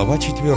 Глава 4.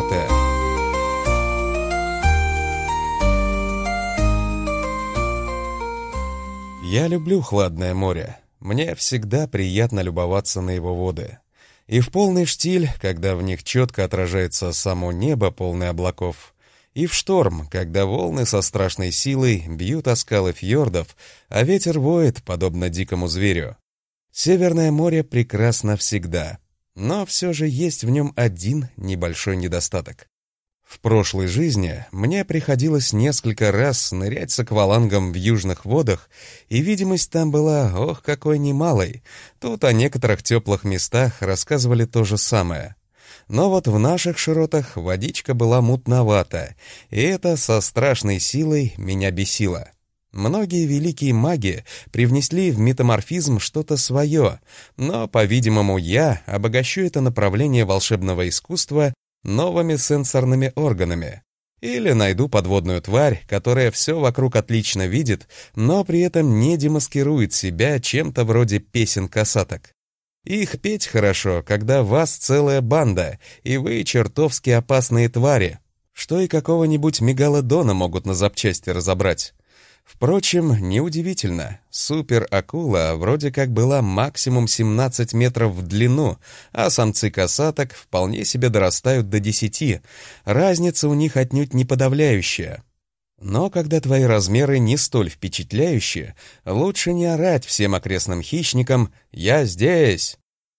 Я люблю хладное море. Мне всегда приятно любоваться на его воды. И в полный штиль, когда в них четко отражается само небо, полное облаков, и в шторм, когда волны со страшной силой бьют о скалы фьордов, а ветер воет, подобно дикому зверю. Северное море прекрасно всегда, но все же есть в нем один небольшой недостаток. В прошлой жизни мне приходилось несколько раз нырять с аквалангом в южных водах, и видимость там была, ох, какой немалой. Тут о некоторых теплых местах рассказывали то же самое. Но вот в наших широтах водичка была мутновата, и это со страшной силой меня бесило. Многие великие маги привнесли в метаморфизм что-то свое, но, по-видимому, я обогащу это направление волшебного искусства новыми сенсорными органами. Или найду подводную тварь, которая все вокруг отлично видит, но при этом не демаскирует себя чем-то вроде песен косаток. Их петь хорошо, когда вас целая банда, и вы чертовски опасные твари, что и какого-нибудь мегалодона могут на запчасти разобрать. Впрочем, неудивительно, супер-акула вроде как была максимум 17 метров в длину, а самцы косаток вполне себе дорастают до 10, разница у них отнюдь не подавляющая. Но когда твои размеры не столь впечатляющие, лучше не орать всем окрестным хищникам «Я здесь!».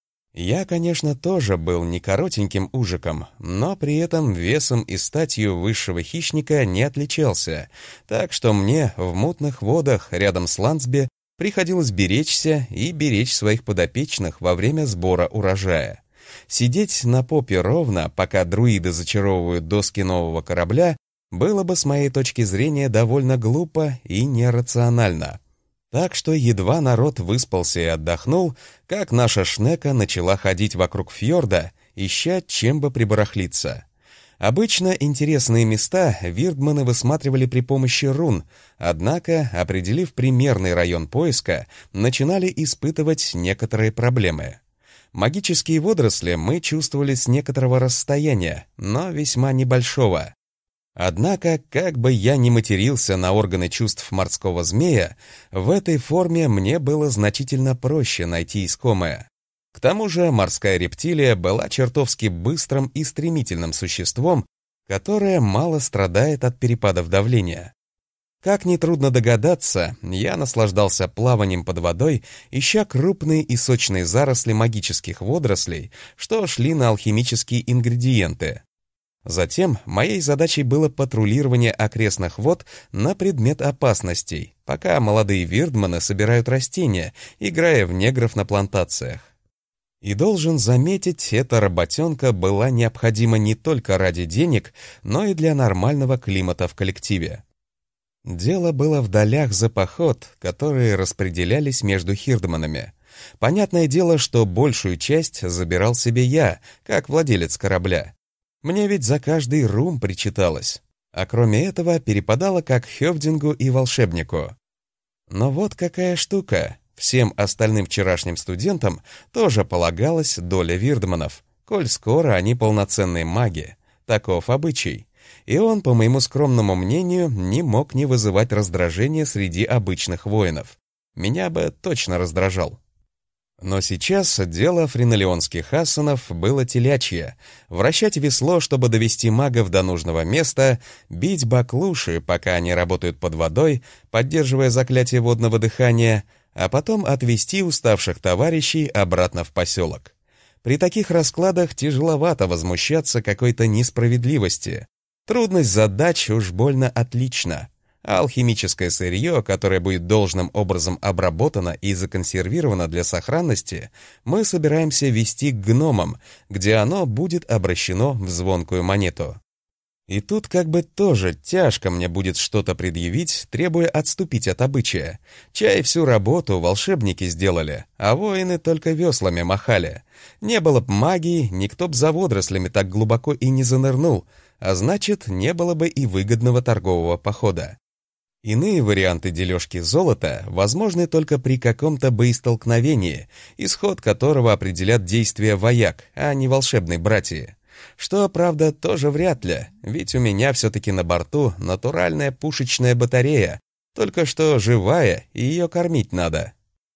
Я, конечно, тоже был не коротеньким ужиком, но при этом весом и статью высшего хищника не отличался, так что мне в мутных водах рядом с Лансби приходилось беречься и беречь своих подопечных во время сбора урожая. Сидеть на попе ровно, пока друиды зачаровывают доски нового корабля, было бы с моей точки зрения довольно глупо и нерационально. Так что едва народ выспался и отдохнул, как наша шнека начала ходить вокруг фьорда, ища чем бы прибарахлиться. Обычно интересные места вирдманы высматривали при помощи рун, однако, определив примерный район поиска, начинали испытывать некоторые проблемы. Магические водоросли мы чувствовали с некоторого расстояния, но весьма небольшого. Однако, как бы я ни матерился на органы чувств морского змея, в этой форме мне было значительно проще найти искомое. К тому же морская рептилия была чертовски быстрым и стремительным существом, которое мало страдает от перепадов давления. Как нетрудно догадаться, я наслаждался плаванием под водой, ища крупные и сочные заросли магических водорослей, что шли на алхимические ингредиенты. Затем моей задачей было патрулирование окрестных вод на предмет опасностей, пока молодые вирдманы собирают растения, играя в негров на плантациях. И должен заметить, эта работенка была необходима не только ради денег, но и для нормального климата в коллективе. Дело было в долях за поход, которые распределялись между хирдманами. Понятное дело, что большую часть забирал себе я, как владелец корабля. Мне ведь за каждый рум причиталось, а кроме этого перепадало как хёвдингу и волшебнику. Но вот какая штука, всем остальным вчерашним студентам тоже полагалась доля вирдманов, коль скоро они полноценные маги, таков обычай, и он, по моему скромному мнению, не мог не вызывать раздражения среди обычных воинов. Меня бы точно раздражал. Но сейчас дело френолеонских асанов было телячье: вращать весло, чтобы довести магов до нужного места, бить баклуши, пока они работают под водой, поддерживая заклятие водного дыхания, а потом отвести уставших товарищей обратно в поселок. При таких раскладах тяжеловато возмущаться какой-то несправедливости. Трудность задач уж больно отлична. А алхимическое сырье, которое будет должным образом обработано и законсервировано для сохранности, мы собираемся везти к гномам, где оно будет обращено в звонкую монету. И тут как бы тоже тяжко мне будет что-то предъявить, требуя отступить от обычая. Чай всю работу волшебники сделали, а воины только веслами махали. Не было б магии, никто б за водорослями так глубоко и не занырнул, а значит, не было бы и выгодного торгового похода. Иные варианты дележки золота возможны только при каком-то боестолкновении, исход которого определят действия вояк, а не волшебной братьи. Что, правда, тоже вряд ли, ведь у меня все-таки на борту натуральная пушечная батарея, только что живая, и ее кормить надо.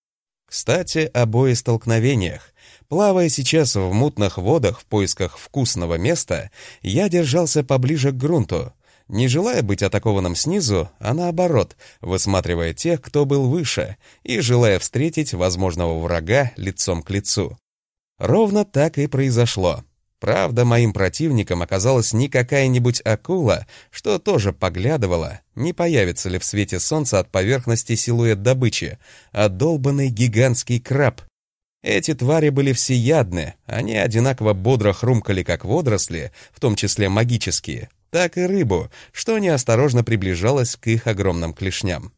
Кстати, о боестолкновениях. Плавая сейчас в мутных водах в поисках вкусного места, я держался поближе к грунту, не желая быть атакованным снизу, а наоборот, высматривая тех, кто был выше, и желая встретить возможного врага лицом к лицу. Ровно так и произошло. Правда, моим противником оказалась не какая-нибудь акула, что тоже поглядывала, не появится ли в свете солнца от поверхности силуэт добычи, а долбанный гигантский краб. Эти твари были всеядны, они одинаково бодро хрумкали как водоросли, в том числе магические, так и рыбу, что неосторожно приближалась к их огромным клешням.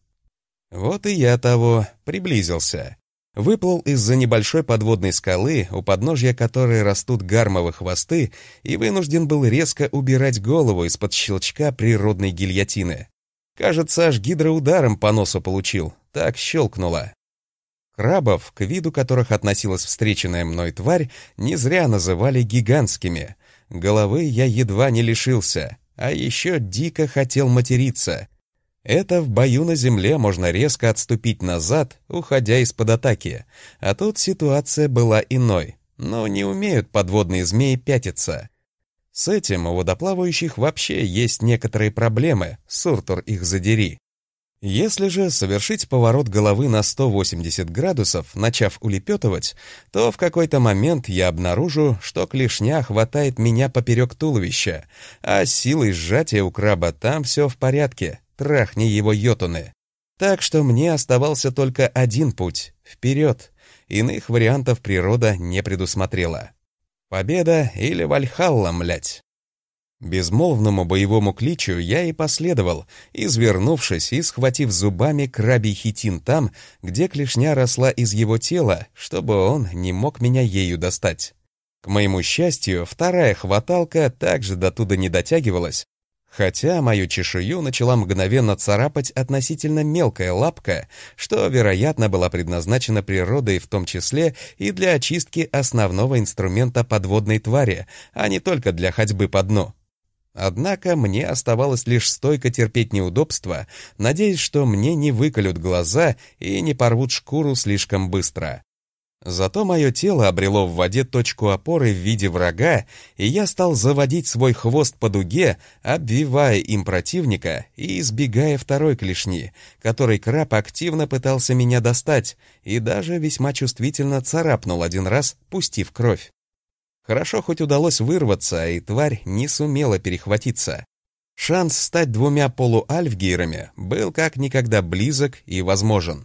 Вот и я того приблизился. Выплыл из-за небольшой подводной скалы, у подножья которой растут гармовые хвосты, и вынужден был резко убирать голову из-под щелчка природной гильотины. Кажется, аж гидроударом по носу получил, так щелкнуло. Крабов, к виду которых относилась встреченная мной тварь, не зря называли гигантскими. Головы я едва не лишился, а еще дико хотел материться. Это в бою на земле можно резко отступить назад, уходя из-под атаки, а тут ситуация была иной, но не умеют подводные змеи пятиться. С этим у водоплавающих вообще есть некоторые проблемы, суртур их задери. Если же совершить поворот головы на 180 градусов, начав улепетывать, то в какой-то момент я обнаружу, что клешня хватает меня поперек туловища, а с силой сжатия у краба там все в порядке, трахни его йотуны. Так что мне оставался только один путь — вперед. Иных вариантов природа не предусмотрела. Победа или Вальхалла, млять. Безмолвному боевому кличу я и последовал, извернувшись и схватив зубами крабий хитин там, где клешня росла из его тела, чтобы он не мог меня ею достать. К моему счастью, вторая хваталка также дотуда не дотягивалась, хотя мою чешую начала мгновенно царапать относительно мелкая лапка, что, вероятно, была предназначена природой в том числе и для очистки основного инструмента подводной твари, а не только для ходьбы по дну. Однако мне оставалось лишь стойко терпеть неудобства, надеясь, что мне не выколют глаза и не порвут шкуру слишком быстро. Зато мое тело обрело в воде точку опоры в виде врага, и я стал заводить свой хвост по дуге, обвивая им противника и избегая второй клешни, которой краб активно пытался меня достать и даже весьма чувствительно царапнул один раз, пустив кровь. Хорошо хоть удалось вырваться, и тварь не сумела перехватиться. Шанс стать двумя полуальфгейрами был как никогда близок и возможен.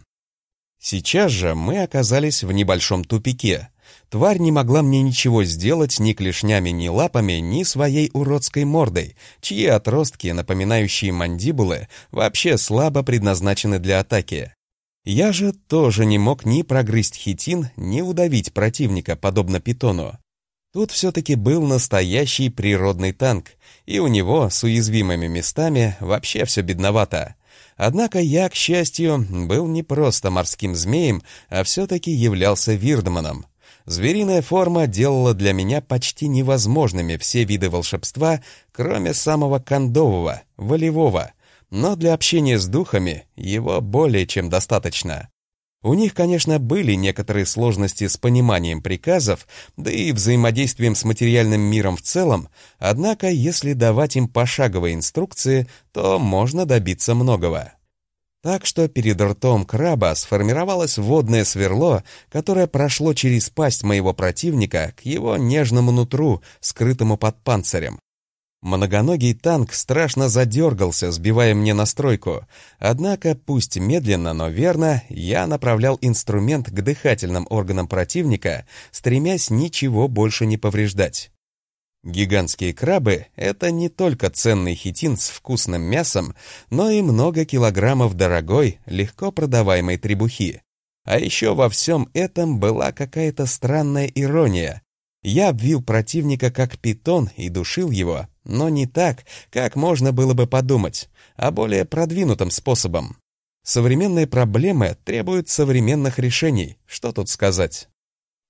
Сейчас же мы оказались в небольшом тупике. Тварь не могла мне ничего сделать ни клешнями, ни лапами, ни своей уродской мордой, чьи отростки, напоминающие мандибулы, вообще слабо предназначены для атаки. Я же тоже не мог ни прогрызть хитин, ни удавить противника, подобно питону. Тут все-таки был настоящий природный танк, и у него с уязвимыми местами вообще все бедновато. Однако я, к счастью, был не просто морским змеем, а все-таки являлся вирдманом. Звериная форма делала для меня почти невозможными все виды волшебства, кроме самого кондового, волевого, но для общения с духами его более чем достаточно. У них, конечно, были некоторые сложности с пониманием приказов, да и взаимодействием с материальным миром в целом, однако если давать им пошаговые инструкции, то можно добиться многого. Так что перед ртом краба сформировалось водное сверло, которое прошло через пасть моего противника к его нежному нутру, скрытому под панцирем. Многоногий танк страшно задергался, сбивая мне настройку, однако, пусть медленно, но верно, я направлял инструмент к дыхательным органам противника, стремясь ничего больше не повреждать. Гигантские крабы — это не только ценный хитин с вкусным мясом, но и много килограммов дорогой, легко продаваемой требухи. А еще во всем этом была какая-то странная ирония. Я обвил противника как питон и душил его, но не так, как можно было бы подумать, а более продвинутым способом. Современные проблемы требуют современных решений, что тут сказать.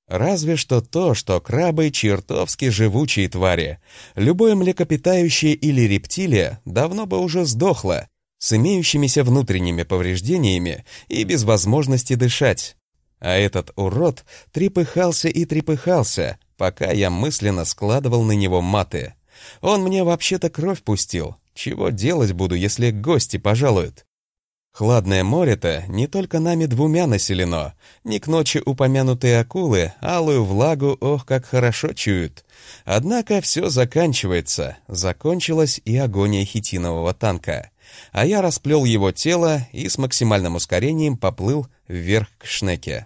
Разве что то, что крабы чертовски живучие твари. Любое млекопитающее или рептилия давно бы уже сдохло, с имеющимися внутренними повреждениями и без возможности дышать. А этот урод трепыхался и трепыхался, пока я мысленно складывал на него маты. Он мне вообще-то кровь пустил. Чего делать буду, если гости пожалуют? Хладное море-то не только нами двумя населено. Не к ночи упомянутые акулы алую влагу, ох, как хорошо чуют. Однако все заканчивается. Закончилась и агония хитинового танка. А я расплел его тело и с максимальным ускорением поплыл вверх к Шнеке.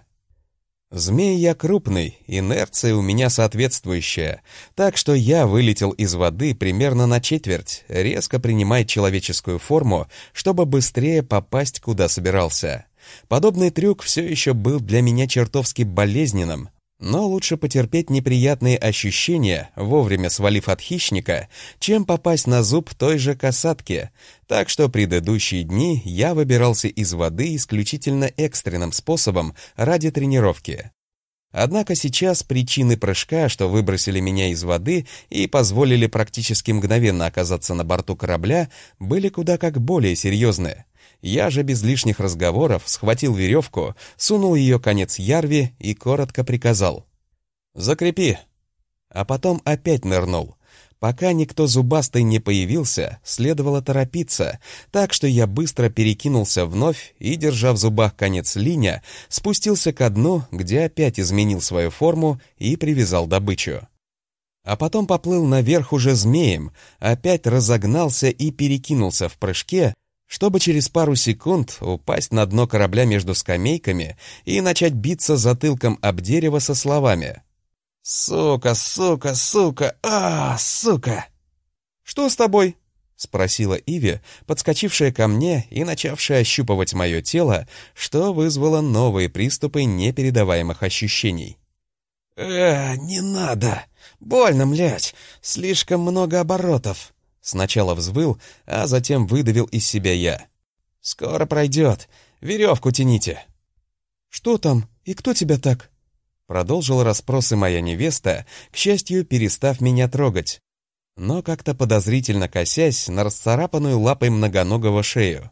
Змей я крупный, инерция у меня соответствующая, так что я вылетел из воды примерно на четверть, резко принимая человеческую форму, чтобы быстрее попасть куда собирался. Подобный трюк все еще был для меня чертовски болезненным, но лучше потерпеть неприятные ощущения, вовремя свалив от хищника, чем попасть на зуб той же касатки, так что предыдущие дни я выбирался из воды исключительно экстренным способом ради тренировки. Однако сейчас причины прыжка, что выбросили меня из воды и позволили практически мгновенно оказаться на борту корабля, были куда как более серьезные. Я же без лишних разговоров схватил веревку, сунул ее конец Ярви и коротко приказал: «Закрепи!» А потом опять нырнул. Пока никто зубастый не появился, следовало торопиться, так что я быстро перекинулся вновь и, держа в зубах конец линя, спустился ко дну, где опять изменил свою форму и привязал добычу. А потом поплыл наверх уже змеем, опять разогнался и перекинулся в прыжке, чтобы через пару секунд упасть на дно корабля между скамейками и начать биться затылком об дерево со словами: «Сука, сука, сука, сука!» «Что с тобой?» — спросила Иви, подскочившая ко мне и начавшая ощупывать мое тело, что вызвало новые приступы непередаваемых ощущений. Не надо! Больно, млять! Слишком много оборотов!» Сначала взвыл, а затем выдавил из себя я. «Скоро пройдет. Веревку тяните». «Что там? И кто тебя так?» Продолжила расспросы моя невеста, к счастью, перестав меня трогать, но как-то подозрительно косясь на расцарапанную лапой многоногого шею.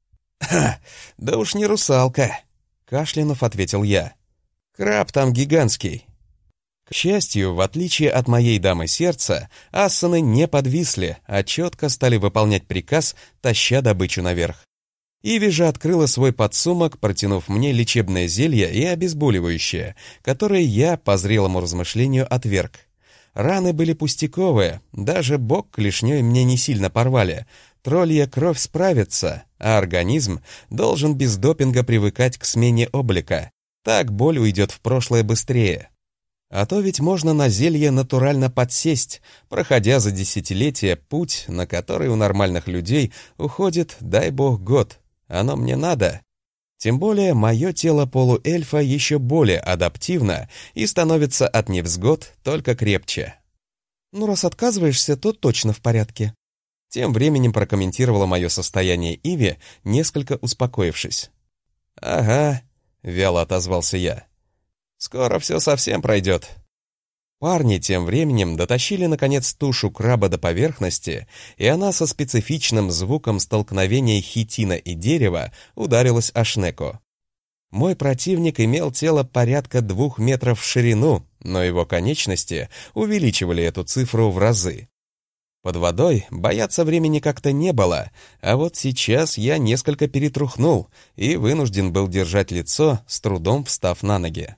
Да уж не русалка», — кашлянув ответил я. «Краб там гигантский». К счастью, в отличие от моей дамы сердца, ассаны не подвисли, а четко стали выполнять приказ, таща добычу наверх. Иви же открыла свой подсумок, протянув мне лечебное зелье и обезболивающее, которое я, по зрелому размышлению, отверг. Раны были пустяковые, даже бок клешней мне не сильно порвали. Троллья кровь справится, а организм должен без допинга привыкать к смене облика. Так боль уйдет в прошлое быстрее. А то ведь можно на зелье натурально подсесть, проходя за десятилетия путь, на который у нормальных людей уходит, дай бог, год. Оно мне надо. Тем более мое тело полуэльфа еще более адаптивно и становится от невзгод только крепче. «Ну, раз отказываешься, то точно в порядке», — тем временем прокомментировала мое состояние Иви, несколько успокоившись. «Ага», — вяло отозвался я. «Скоро все совсем пройдет». Парни тем временем дотащили, наконец, тушу краба до поверхности, и она со специфичным звуком столкновения хитина и дерева ударилась о Шнеку. Мой противник имел тело порядка 2 метров в ширину, но его конечности увеличивали эту цифру в разы. Под водой бояться времени как-то не было, а вот сейчас я несколько перетрухнул и вынужден был держать лицо, с трудом встав на ноги.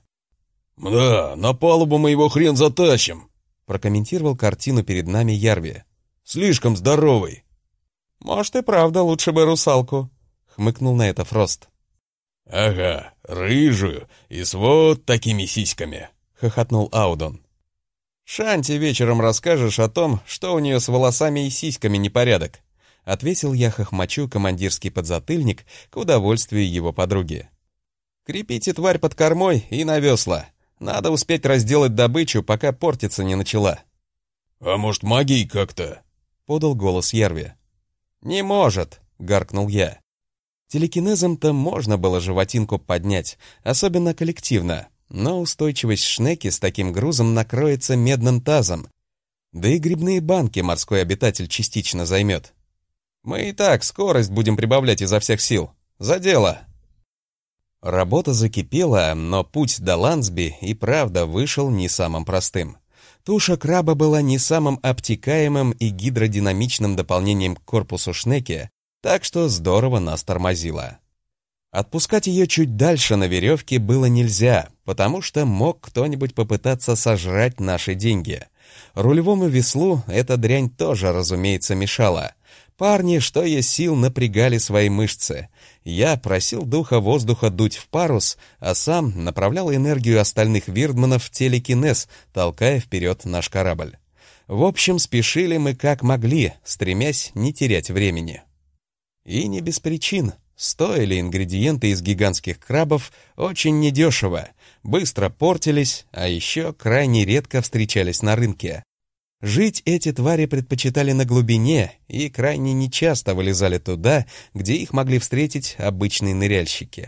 «Да, на палубу мы его хрен затащим», — прокомментировал картину перед нами Ярви. «Слишком здоровый». «Может, и правда лучше бы русалку», — хмыкнул на это Фрост. «Ага, рыжую и с вот такими сиськами», — хохотнул Аудон. «Шанти вечером расскажешь о том, что у нее с волосами и сиськами непорядок», — ответил я хохмачу командирский подзатыльник к удовольствию его подруги. «Крепите тварь под кормой и на весла. Надо успеть разделать добычу, пока портиться не начала». «А может, магией как-то?» — подал голос Ярви. «Не может», — гаркнул я. Телекинезом-то можно было животинку поднять, особенно коллективно. но устойчивость шнеки с таким грузом накроется медным тазом. Да и грибные банки морской обитатель частично займет. Мы и так скорость будем прибавлять изо всех сил. За дело! Работа закипела, но путь до Лансби и правда вышел не самым простым. Туша краба была не самым обтекаемым и гидродинамичным дополнением к корпусу шнеки, так что здорово нас тормозила. Отпускать ее чуть дальше на веревке было нельзя, потому что мог кто-нибудь попытаться сожрать наши деньги. Рулевому веслу эта дрянь тоже, разумеется, мешала. Парни, что есть сил, напрягали свои мышцы. Я просил духа воздуха дуть в парус, а сам направлял энергию остальных вирдманов в телекинез, толкая вперед наш корабль. В общем, спешили мы как могли, стремясь не терять времени. И не без причин. Стоили ингредиенты из гигантских крабов очень недешево, быстро портились, а еще крайне редко встречались на рынке. Жить эти твари предпочитали на глубине и крайне нечасто вылезали туда, где их могли встретить обычные ныряльщики.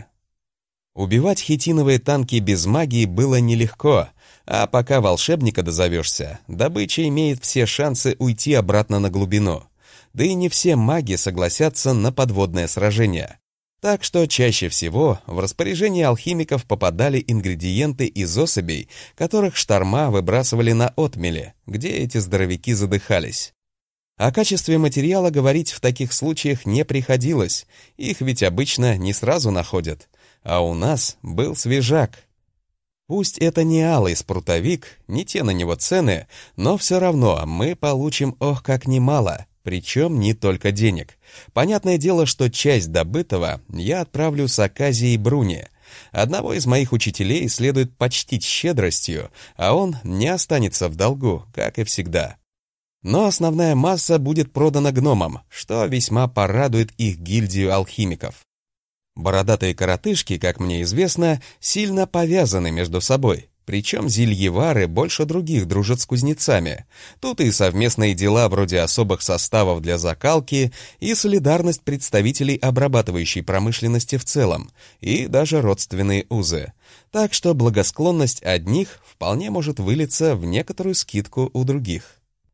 Убивать хитиновые танки без магии было нелегко, а пока волшебника дозовешься, добыча имеет все шансы уйти обратно на глубину. Да и не все маги согласятся на подводное сражение. Так что чаще всего в распоряжение алхимиков попадали ингредиенты из особей, которых шторма выбрасывали на отмели, где эти здоровяки задыхались. О качестве материала говорить в таких случаях не приходилось, их ведь обычно не сразу находят, а у нас был свежак. Пусть это не алый спрутовик, не те на него цены, но все равно мы получим ох как немало. Причем не только денег. Понятное дело, что часть добытого я отправлю с Аказией Бруни. Одного из моих учителей следует почтить щедростью, а он не останется в долгу, как и всегда. Но основная масса будет продана гномам, что весьма порадует их гильдию алхимиков. Бородатые коротышки, как мне известно, сильно повязаны между собой. Причем зельевары больше других дружат с кузнецами. Тут и совместные дела вроде особых составов для закалки, и солидарность представителей обрабатывающей промышленности в целом, и даже родственные узы. Так что благосклонность одних вполне может вылиться в некоторую скидку у других.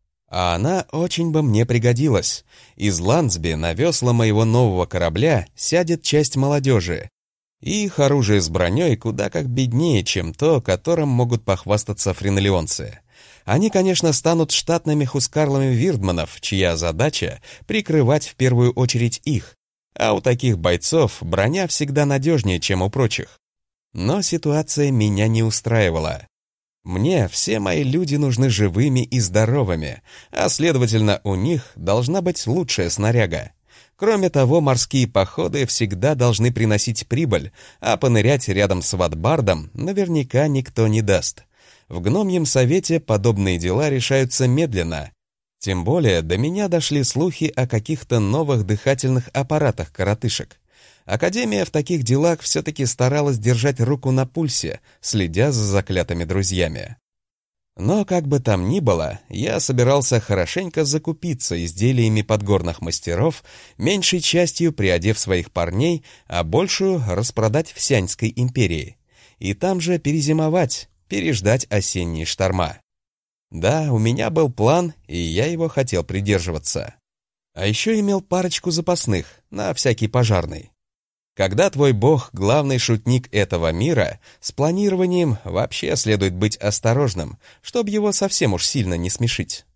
А она очень бы мне пригодилась. Из Лансби на весла моего нового корабля сядет часть молодежи, и их оружие с броней куда как беднее, чем то, которым могут похвастаться френолеонцы. Они, конечно, станут штатными хускарлами вирдманов, чья задача — прикрывать в первую очередь их, а у таких бойцов броня всегда надежнее, чем у прочих. Но ситуация меня не устраивала. Мне все мои люди нужны живыми и здоровыми, а следовательно, у них должна быть лучшая снаряга. Кроме того, морские походы всегда должны приносить прибыль, а понырять рядом с Ватбардом наверняка никто не даст. В гномьем совете подобные дела решаются медленно. Тем более до меня дошли слухи о каких-то новых дыхательных аппаратах коротышек. Академия в таких делах все-таки старалась держать руку на пульсе, следя за заклятыми друзьями. Но как бы там ни было, я собирался хорошенько закупиться изделиями подгорных мастеров, меньшей частью приодев своих парней, а большую распродать в Сяньской империи. И там же перезимовать, переждать осенние шторма. Да, у меня был план, и я его хотел придерживаться. А еще имел парочку запасных, на всякий пожарный. Когда твой бог — главный шутник этого мира, с планированием вообще следует быть осторожным, чтобы его совсем уж сильно не смешить.